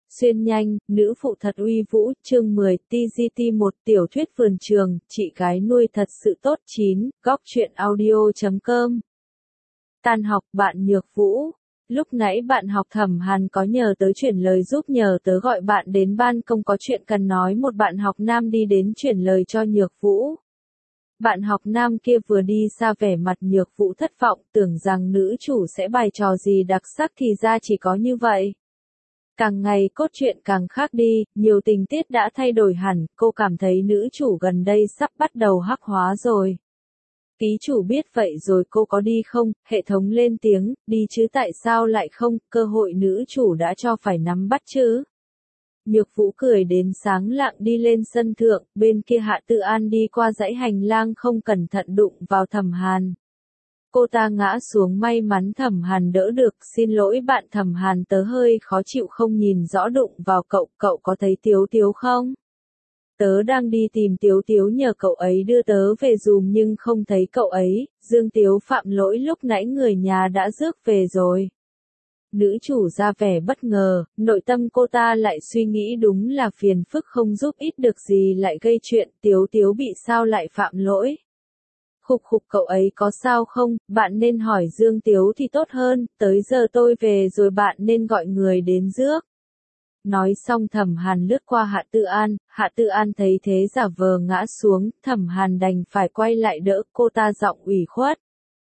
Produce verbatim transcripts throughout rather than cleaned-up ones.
Xuyên nhanh, nữ phụ thật uy vũ, chương mười, tê giê tê một, tiểu thuyết vườn trường, chị gái nuôi thật sự tốt. Chín, góc truyện audio chấm com. Tan học, bạn Nhược Vũ. Lúc nãy bạn học Thẩm Hàn có nhờ tớ chuyển lời giúp nhờ tớ gọi bạn đến ban công có chuyện cần nói. Một bạn học nam đi đến chuyển lời cho Nhược Vũ. Bạn học nam kia vừa đi xa vẻ mặt Nhược Vũ thất vọng, tưởng rằng nữ chủ sẽ bày trò gì đặc sắc thì ra chỉ có như vậy. Càng ngày cốt truyện càng khác đi, nhiều tình tiết đã thay đổi hẳn, cô cảm thấy nữ chủ gần đây sắp bắt đầu hắc hóa rồi. Ký chủ biết vậy rồi cô có đi không? Hệ thống lên tiếng, đi chứ tại sao lại không, cơ hội nữ chủ đã cho phải nắm bắt chứ. Nhược Vũ cười đến sáng lạng đi lên sân thượng, bên kia Hạ Tự An đi qua dãy hành lang không cẩn thận đụng vào Thẩm Hàn. Cô ta ngã xuống, may mắn Thẩm Hàn đỡ được. Xin lỗi bạn Thẩm Hàn, tớ hơi khó chịu không nhìn rõ đụng vào cậu, cậu có thấy Tiếu Tiếu không? Tớ đang đi tìm Tiếu Tiếu nhờ cậu ấy đưa tớ về dùm nhưng không thấy cậu ấy. Dương Tiếu phạm lỗi, lúc nãy người nhà đã rước về rồi. Nữ chủ ra vẻ bất ngờ, nội tâm cô ta lại suy nghĩ đúng là phiền phức không giúp ích được gì lại gây chuyện. Tiếu Tiếu bị sao lại phạm lỗi? Khục khục, cậu ấy có sao không, bạn nên hỏi Dương Tiếu thì tốt hơn, tới giờ tôi về rồi bạn nên gọi người đến rước. Nói xong Thẩm Hàn lướt qua Hạ Tự An, Hạ Tự An thấy thế giả vờ ngã xuống, Thẩm Hàn đành phải quay lại đỡ cô ta giọng ủy khuất.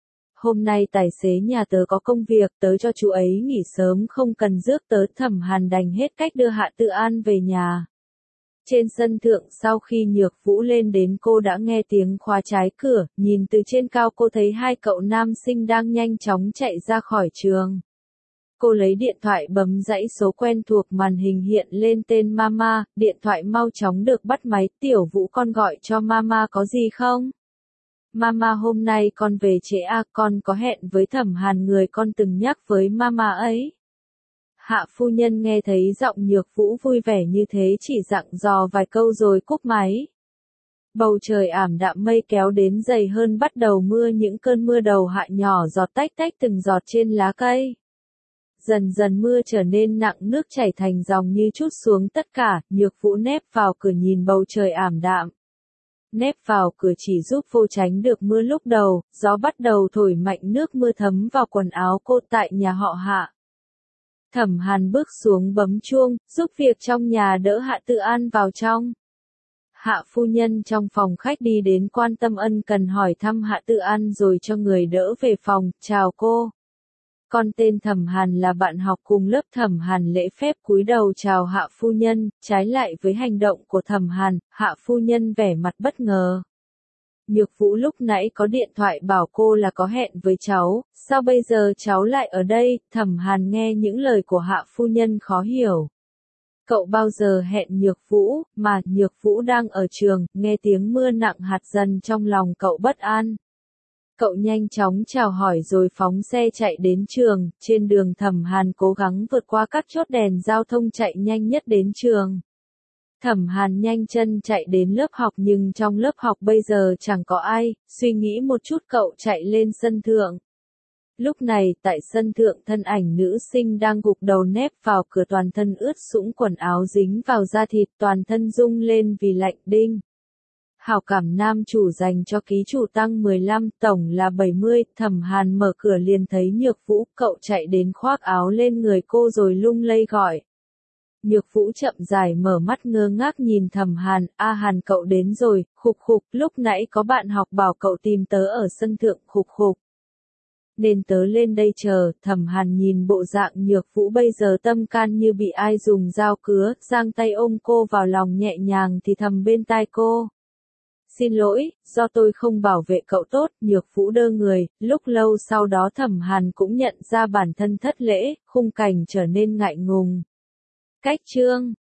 Hôm nay tài xế nhà tớ có công việc, tớ cho chú ấy nghỉ sớm không cần rước tớ. Thẩm Hàn đành hết cách đưa Hạ Tự An về nhà. Trên sân thượng sau khi Nhược Vũ lên đến cô đã nghe tiếng khóa trái cửa, nhìn từ trên cao cô thấy hai cậu nam sinh đang nhanh chóng chạy ra khỏi trường. Cô lấy điện thoại bấm dãy số quen thuộc, màn hình hiện lên tên Mama, điện thoại mau chóng được bắt máy. Tiểu Vũ, con gọi cho Mama có gì không? Mama, hôm nay con về trễ à, con có hẹn với Thẩm Hàn người con từng nhắc với Mama ấy. Hạ phu nhân nghe thấy giọng Nhược Vũ vui vẻ như thế chỉ dặn dò vài câu rồi cúp máy. Bầu trời ảm đạm, mây kéo đến dày hơn, bắt đầu mưa, những cơn mưa đầu hạ nhỏ giọt tách tách từng giọt trên lá cây. Dần dần mưa trở nên nặng, nước chảy thành dòng như trút xuống tất cả. Nhược Vũ nép vào cửa nhìn bầu trời ảm đạm. Nép vào cửa chỉ giúp vô tránh được mưa lúc đầu, gió bắt đầu thổi mạnh, nước mưa thấm vào quần áo cô. Tại nhà họ Hạ, Thẩm Hàn bước xuống bấm chuông, giúp việc trong nhà đỡ Hạ Tự An vào trong. Hạ phu nhân trong phòng khách đi đến quan tâm ân cần hỏi thăm Hạ Tự An rồi cho người đỡ về phòng. Chào cô. Con tên Thẩm Hàn, là bạn học cùng lớp. Thẩm Hàn lễ phép cúi đầu chào Hạ phu nhân, trái lại với hành động của Thẩm Hàn, Hạ phu nhân vẻ mặt bất ngờ. Nhược Vũ lúc nãy có điện thoại bảo cô là có hẹn với cháu, sao bây giờ cháu lại ở đây? Thẩm Hàn nghe những lời của Hạ phu nhân khó hiểu. Cậu bao giờ hẹn Nhược Vũ, mà Nhược Vũ đang ở trường. Nghe tiếng mưa nặng hạt dần, trong lòng cậu bất an. Cậu nhanh chóng chào hỏi rồi phóng xe chạy đến trường. Trên đường Thẩm Hàn cố gắng vượt qua các chốt đèn giao thông chạy nhanh nhất đến trường. Thẩm Hàn nhanh chân chạy đến lớp học nhưng trong lớp học bây giờ chẳng có ai. Suy nghĩ một chút cậu chạy lên sân thượng. Lúc này tại sân thượng, thân ảnh nữ sinh đang gục đầu nép vào cửa, toàn thân ướt sũng, quần áo dính vào da thịt, toàn thân rung lên vì lạnh. Đinh. Hảo cảm nam chủ dành cho ký chủ tăng mười lăm, tổng là bảy mươi. Thẩm Hàn mở cửa liền thấy Nhược Vũ, cậu chạy đến khoác áo lên người cô rồi lung lay gọi. Nhược Vũ chậm rãi mở mắt ngơ ngác nhìn Thẩm Hàn. A Hàn, cậu đến rồi. Khục khục, lúc nãy có bạn học bảo cậu tìm tớ ở sân thượng. Khục khục. Nên tớ lên đây chờ. Thẩm Hàn nhìn bộ dạng Nhược Vũ bây giờ tâm can như bị ai dùng dao cứa, giang tay ôm cô vào lòng nhẹ nhàng thì thầm bên tai cô. Xin lỗi, do tôi không bảo vệ cậu tốt. Nhược Vũ đơ người, lúc lâu sau đó Thẩm Hàn cũng nhận ra bản thân thất lễ, khung cảnh trở nên ngại ngùng. Cách chương